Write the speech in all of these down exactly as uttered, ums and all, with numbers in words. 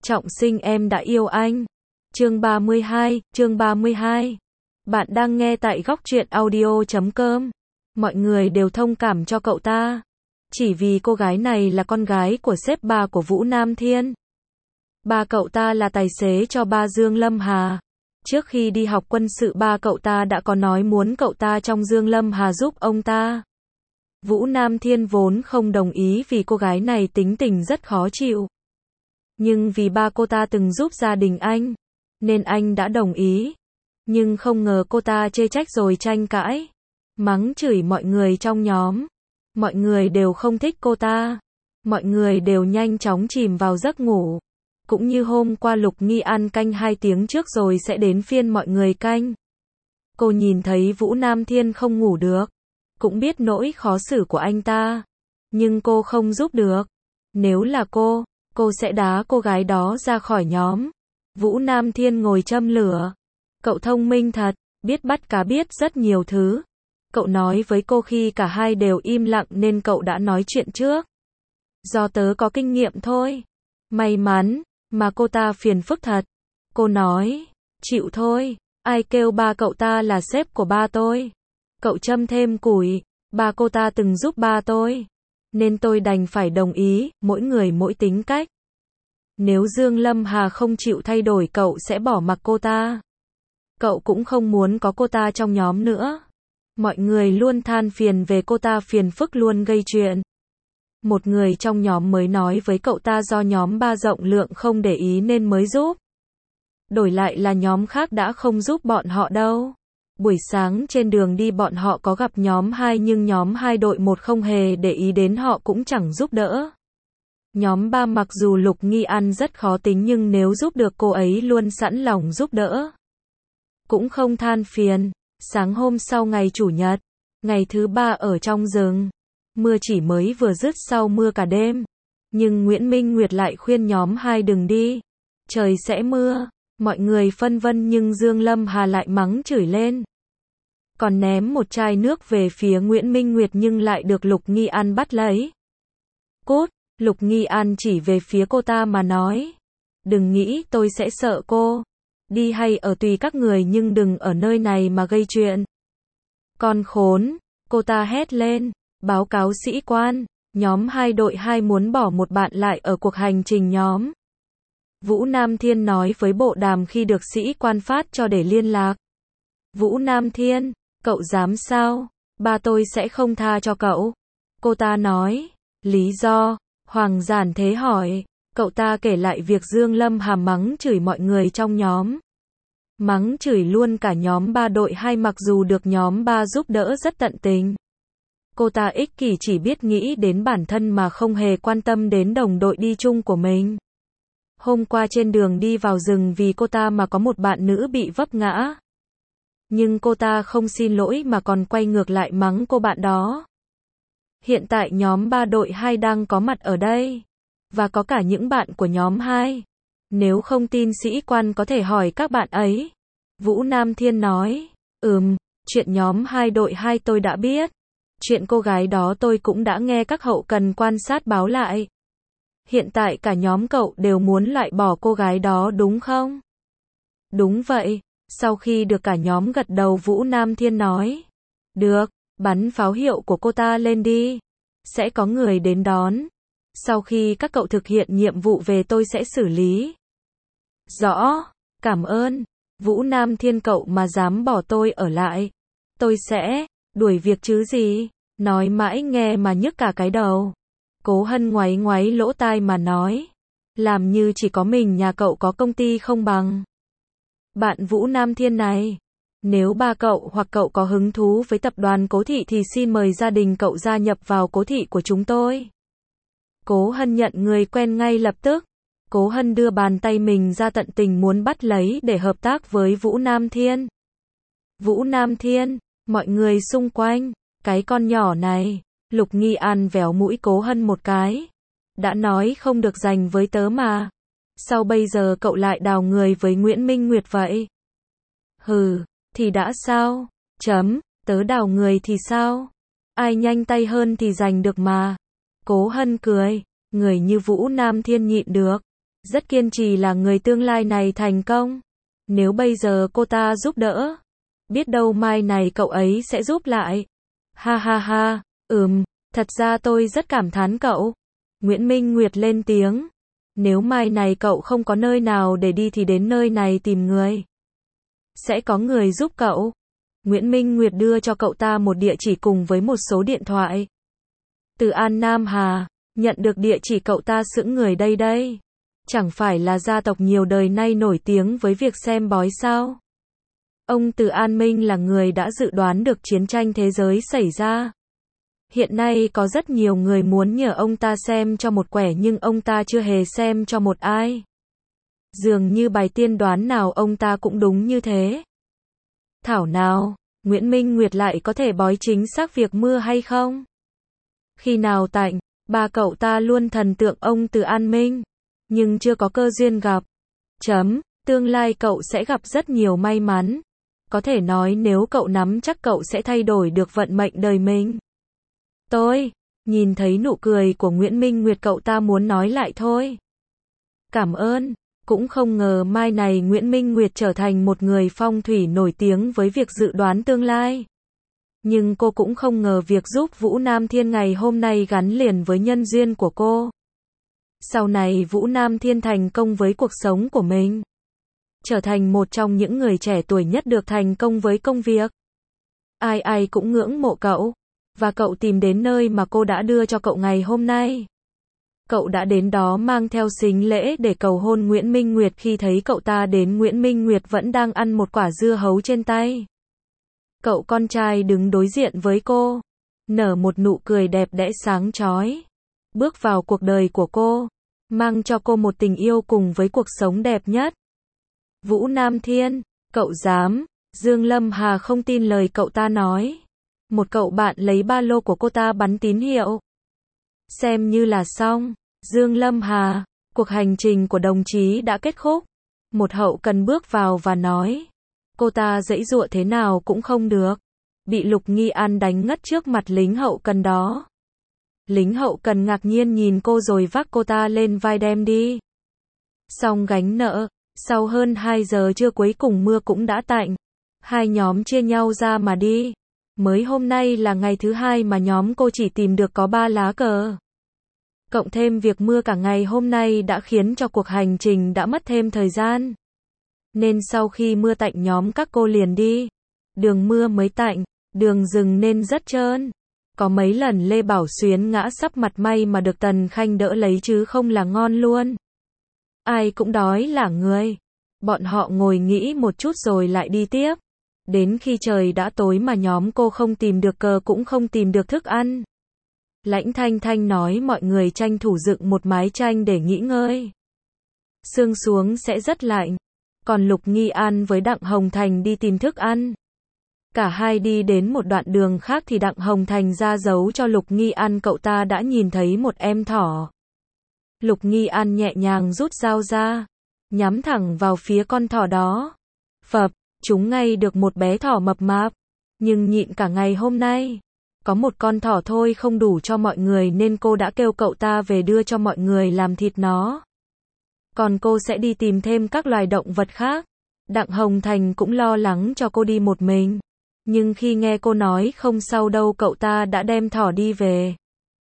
Trọng sinh em đã yêu anh. Chương ba mươi hai, chương ba mươi hai. Bạn đang nghe tại góc truyện audio chấm com. Mọi người đều thông cảm cho cậu ta. Chỉ vì cô gái này là con gái của sếp ba của Vũ Nam Thiên. Ba cậu ta là tài xế cho ba Dương Lâm Hà. Trước khi đi học quân sự ba cậu ta đã có nói muốn cậu ta trong Dương Lâm Hà giúp ông ta. Vũ Nam Thiên vốn không đồng ý vì cô gái này tính tình rất khó chịu. Nhưng vì ba cô ta từng giúp gia đình anh, nên anh đã đồng ý. Nhưng không ngờ cô ta chê trách rồi tranh cãi, mắng chửi mọi người trong nhóm. Mọi người đều không thích cô ta. Mọi người đều nhanh chóng chìm vào giấc ngủ. Cũng như hôm qua Lục Nghi ăn canh hai tiếng trước rồi sẽ đến phiên mọi người canh. Cô nhìn thấy Vũ Nam Thiên không ngủ được, cũng biết nỗi khó xử của anh ta, nhưng cô không giúp được. Nếu là cô, cô sẽ đá cô gái đó ra khỏi nhóm. Vũ Nam Thiên ngồi châm lửa. Cậu thông minh thật, biết bắt cá biết rất nhiều thứ. Cậu nói với cô khi cả hai đều im lặng nên cậu đã nói chuyện trước. Do tớ có kinh nghiệm thôi. May mắn, mà cô ta phiền phức thật. Cô nói, chịu thôi, ai kêu ba cậu ta là sếp của ba tôi. Cậu châm thêm củi, ba cô ta từng giúp ba tôi. Nên tôi đành phải đồng ý, mỗi người mỗi tính cách. Nếu Dương Lâm Hà không chịu thay đổi cậu sẽ bỏ mặc cô ta. Cậu cũng không muốn có cô ta trong nhóm nữa. Mọi người luôn than phiền về cô ta phiền phức luôn gây chuyện. Một người trong nhóm mới nói với cậu ta do nhóm ba rộng lượng không để ý nên mới giúp. Đổi lại là nhóm khác đã không giúp bọn họ đâu. Buổi sáng trên đường đi bọn họ có gặp nhóm hai nhưng nhóm hai đội một không hề để ý đến họ cũng chẳng giúp đỡ. Nhóm ba mặc dù Lục Nghi An rất khó tính nhưng nếu giúp được cô ấy luôn sẵn lòng giúp đỡ. Cũng không than phiền. Sáng hôm sau ngày Chủ nhật, ngày thứ ba ở trong rừng. Mưa chỉ mới vừa dứt sau mưa cả đêm. Nhưng Nguyễn Minh Nguyệt lại khuyên nhóm hai đừng đi. Trời sẽ mưa. Mọi người phân vân nhưng Dương Lâm Hà lại mắng chửi lên. Còn ném một chai nước về phía Nguyễn Minh Nguyệt nhưng lại được Lục Nghi An bắt lấy. Cút, Lục Nghi An chỉ về phía cô ta mà nói. Đừng nghĩ tôi sẽ sợ cô. Đi hay ở tùy các người nhưng đừng ở nơi này mà gây chuyện. Con khốn, cô ta hét lên. Báo cáo sĩ quan, nhóm hai đội hai muốn bỏ một bạn lại ở cuộc hành trình nhóm. Vũ Nam Thiên nói với bộ đàm khi được sĩ quan phát cho để liên lạc. Vũ Nam Thiên, cậu dám sao? Ba tôi sẽ không tha cho cậu. Cô ta nói. Lý do? Hoàng Giản Thế hỏi. Cậu ta kể lại việc Dương Lâm Hà mắng chửi mọi người trong nhóm. Mắng chửi luôn cả nhóm ba đội hai mặc dù được nhóm ba giúp đỡ rất tận tình. Cô ta ích kỷ chỉ biết nghĩ đến bản thân mà không hề quan tâm đến đồng đội đi chung của mình. Hôm qua trên đường đi vào rừng vì cô ta mà có một bạn nữ bị vấp ngã. Nhưng cô ta không xin lỗi mà còn quay ngược lại mắng cô bạn đó. Hiện tại nhóm ba đội hai đang có mặt ở đây. Và có cả những bạn của nhóm hai. Nếu không tin sĩ quan có thể hỏi các bạn ấy. Vũ Nam Thiên nói. Ừm, chuyện nhóm hai đội hai tôi đã biết. Chuyện cô gái đó tôi cũng đã nghe các hậu cần quan sát báo lại. Hiện tại cả nhóm cậu đều muốn loại bỏ cô gái đó đúng không? Đúng vậy. Sau khi được cả nhóm gật đầu Vũ Nam Thiên nói. Được, bắn pháo hiệu của cô ta lên đi. Sẽ có người đến đón. Sau khi các cậu thực hiện nhiệm vụ về tôi sẽ xử lý. Rõ, cảm ơn. Vũ Nam Thiên cậu mà dám bỏ tôi ở lại. Tôi sẽ đuổi việc chứ gì. Nói mãi nghe mà nhức cả cái đầu. Cố Hân ngoáy ngoáy lỗ tai mà nói. Làm như chỉ có mình nhà cậu có công ty không bằng. Bạn Vũ Nam Thiên này. Nếu ba cậu hoặc cậu có hứng thú với tập đoàn Cố Thị thì xin mời gia đình cậu gia nhập vào Cố Thị của chúng tôi. Cố Hân nhận người quen ngay lập tức. Cố Hân đưa bàn tay mình ra tận tình muốn bắt lấy để hợp tác với Vũ Nam Thiên. Vũ Nam Thiên, mọi người xung quanh, cái con nhỏ này, Lục Nghi An véo mũi Cố Hân một cái. Đã nói không được giành với tớ mà. Sao bây giờ cậu lại đào người với Nguyễn Minh Nguyệt vậy? Hừ, thì đã sao? Chấm, tớ đào người thì sao? Ai nhanh tay hơn thì giành được mà. Cố Hân cười, người như Vũ Nam Thiên nhịn được. rất kiên trì là người tương lai này thành công. Nếu bây giờ cô ta giúp đỡ, biết đâu mai này cậu ấy sẽ giúp lại. Ha ha ha, ừm, thật ra tôi rất cảm thán cậu. Nguyễn Minh Nguyệt lên tiếng. Nếu mai này cậu không có nơi nào để đi thì đến nơi này tìm người. Sẽ có người giúp cậu. Nguyễn Minh Nguyệt đưa cho cậu ta một địa chỉ cùng với một số điện thoại. Từ An Nam Hà, nhận được địa chỉ cậu ta sững người đây đây. Chẳng phải là gia tộc nhiều đời nay nổi tiếng với việc xem bói sao? Ông Từ An Minh là người đã dự đoán được chiến tranh thế giới xảy ra. Hiện nay có rất nhiều người muốn nhờ ông ta xem cho một quẻ nhưng ông ta chưa hề xem cho một ai. Dường như bài tiên đoán nào ông ta cũng đúng như thế. Thảo nào, Nguyễn Minh Nguyệt lại có thể bói chính xác việc mưa hay không? Khi nào tạnh, ba cậu ta luôn thần tượng ông Từ An Minh, nhưng chưa có cơ duyên gặp. Chấm, tương lai cậu sẽ gặp rất nhiều may mắn. Có thể nói nếu cậu nắm chắc cậu sẽ thay đổi được vận mệnh đời mình. Tôi, nhìn thấy nụ cười của Nguyễn Minh Nguyệt cậu ta muốn nói lại thôi. Cảm ơn, cũng không ngờ mai này Nguyễn Minh Nguyệt trở thành một người phong thủy nổi tiếng với việc dự đoán tương lai. Nhưng cô cũng không ngờ việc giúp Vũ Nam Thiên ngày hôm nay gắn liền với nhân duyên của cô. Sau này Vũ Nam Thiên thành công với cuộc sống của mình. Trở thành một trong những người trẻ tuổi nhất được thành công với công việc. Ai ai cũng ngưỡng mộ cậu. Và cậu tìm đến nơi mà cô đã đưa cho cậu ngày hôm nay. Cậu đã đến đó mang theo sính lễ để cầu hôn Nguyễn Minh Nguyệt. Khi thấy cậu ta đến, Nguyễn Minh Nguyệt vẫn đang ăn một quả dưa hấu trên tay. Cậu con trai đứng đối diện với cô, nở một nụ cười đẹp đẽ sáng chói. Bước vào cuộc đời của cô, mang cho cô một tình yêu cùng với cuộc sống đẹp nhất. Vũ Nam Thiên, cậu dám? Dương Lâm Hà không tin lời cậu ta nói. Một cậu bạn lấy ba lô của cô ta bắn tín hiệu. Xem như là xong. Dương Lâm Hà, cuộc hành trình của đồng chí đã kết thúc. Một hậu cần bước vào và nói. Cô ta giãy giụa thế nào cũng không được. Bị Lục Nghi An đánh ngất trước mặt lính hậu cần đó. Lính hậu cần ngạc nhiên nhìn cô rồi vác cô ta lên vai đem đi. Xong gánh nợ, sau hơn hai giờ trưa cuối cùng mưa cũng đã tạnh. Hai nhóm chia nhau ra mà đi. Mới hôm nay là ngày thứ hai mà nhóm cô chỉ tìm được có ba lá cờ. Cộng thêm việc mưa cả ngày hôm nay đã khiến cho cuộc hành trình đã mất thêm thời gian. Nên sau khi mưa tạnh nhóm các cô liền đi. Đường mưa mới tạnh, đường rừng nên rất trơn. Có mấy lần Lê Bảo Xuyến ngã sắp mặt, may mà được Tần Khanh đỡ lấy chứ không là ngon luôn. Ai cũng đói lả người. Bọn họ ngồi nghĩ một chút rồi lại đi tiếp. Đến khi trời đã tối mà nhóm cô không tìm được cờ cũng không tìm được thức ăn. Lãnh Thanh Thanh nói mọi người tranh thủ dựng một mái tranh để nghỉ ngơi. Sương xuống sẽ rất lạnh. Còn Lục Nghi An với Đặng Hồng Thành đi tìm thức ăn. Cả hai đi đến một đoạn đường khác thì Đặng Hồng Thành ra dấu cho Lục Nghi An cậu ta đã nhìn thấy một em thỏ. Lục Nghi An nhẹ nhàng rút dao ra, nhắm thẳng vào phía con thỏ đó. Phập, chúng ngay được một bé thỏ mập mạp, nhưng nhịn cả ngày hôm nay. Có một con thỏ thôi không đủ cho mọi người nên cô đã kêu cậu ta về đưa cho mọi người làm thịt nó. Còn cô sẽ đi tìm thêm các loài động vật khác. Đặng Hồng Thành cũng lo lắng cho cô đi một mình. Nhưng khi nghe cô nói không sao đâu cậu ta đã đem thỏ đi về.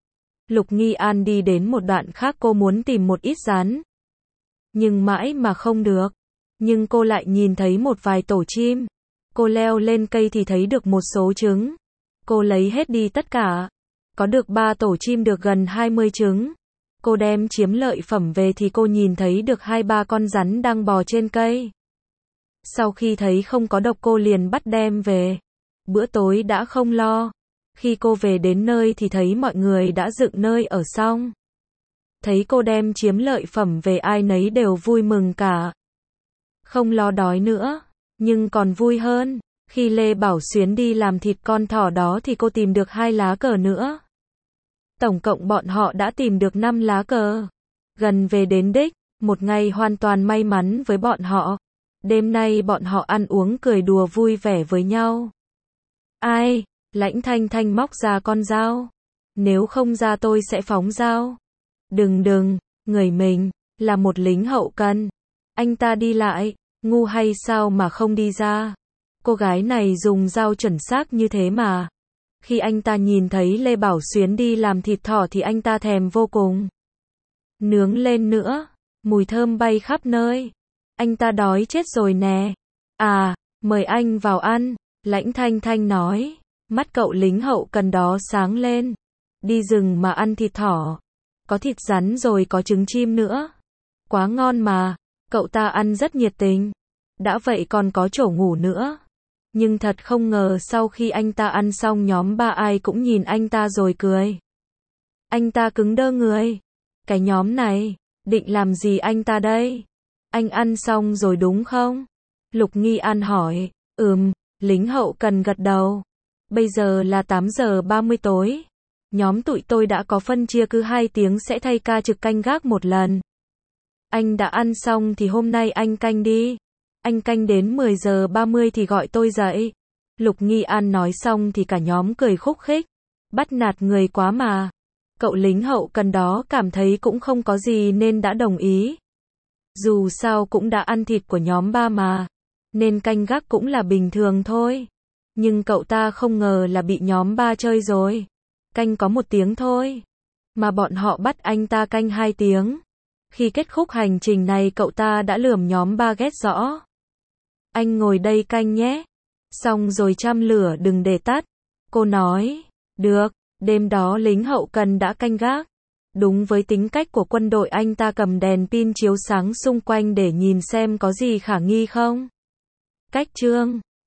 Lục Nghi An đi đến một đoạn khác, cô muốn tìm một ít rắn. Nhưng mãi mà không được. Nhưng cô lại nhìn thấy một vài tổ chim. Cô leo lên cây thì thấy được một số trứng. Cô lấy hết đi tất cả. Có được ba tổ chim được gần hai mươi trứng. Cô đem chiếm lợi phẩm về thì cô nhìn thấy được hai ba con rắn đang bò trên cây. Sau khi thấy không có độc cô liền bắt đem về. Bữa tối đã không lo. Khi cô về đến nơi thì thấy mọi người đã dựng nơi ở xong. Thấy cô đem chiếm lợi phẩm về ai nấy đều vui mừng cả. Không lo đói nữa. Nhưng còn vui hơn. Khi Lê Bảo Xuyến đi làm thịt con thỏ đó thì cô tìm được hai lá cờ nữa. Tổng cộng bọn họ đã tìm được năm lá cờ. Gần về đến đích, một ngày hoàn toàn may mắn với bọn họ. Đêm nay bọn họ ăn uống cười đùa vui vẻ với nhau. Ai? Lãnh Thanh Thanh móc ra con dao. Nếu không ra tôi sẽ phóng dao. Đừng đừng, người mình. là một lính hậu cần. Anh ta đi lại, ngu hay sao mà không đi ra. Cô gái này dùng dao chuẩn xác như thế mà. Khi anh ta nhìn thấy Lê Bảo Xuyến đi làm thịt thỏ thì anh ta thèm vô cùng. Nướng lên nữa, mùi thơm bay khắp nơi. Anh ta đói chết rồi nè. À, mời anh vào ăn, Lãnh Thanh Thanh nói. Mắt cậu lính hậu cần đó sáng lên. Đi rừng mà ăn thịt thỏ. Có thịt rắn rồi có trứng chim nữa. Quá ngon mà, cậu ta ăn rất nhiệt tình. Đã vậy còn có chỗ ngủ nữa. Nhưng thật không ngờ sau khi anh ta ăn xong nhóm ba ai cũng nhìn anh ta rồi cười. Anh ta cứng đơ người. Cái nhóm này, định làm gì anh ta đây? Anh ăn xong rồi đúng không? Lục Nghi An hỏi. Ừm, lính hậu cần gật đầu. Bây giờ là tám giờ ba mươi tối. Nhóm tụi tôi đã có phân chia cứ hai tiếng sẽ thay ca trực canh gác một lần. Anh đã ăn xong thì hôm nay anh canh đi. Anh canh đến mười giờ ba mươi thì gọi tôi dậy. Lục Nghi An nói xong thì cả nhóm cười khúc khích. Bắt nạt người quá mà. Cậu lính hậu cần đó cảm thấy cũng không có gì nên đã đồng ý. Dù sao cũng đã ăn thịt của nhóm ba mà. Nên canh gác cũng là bình thường thôi. Nhưng cậu ta không ngờ là bị nhóm ba chơi rồi. Canh có một tiếng thôi. Mà bọn họ bắt anh ta canh hai tiếng. Khi kết thúc hành trình này cậu ta đã lườm nhóm ba ghét rõ. Anh ngồi đây canh nhé. Xong rồi châm lửa đừng để tắt. Cô nói. Được, đêm đó lính hậu cần đã canh gác. Đúng với tính cách của quân đội anh ta cầm đèn pin chiếu sáng xung quanh để nhìn xem có gì khả nghi không. Cách chương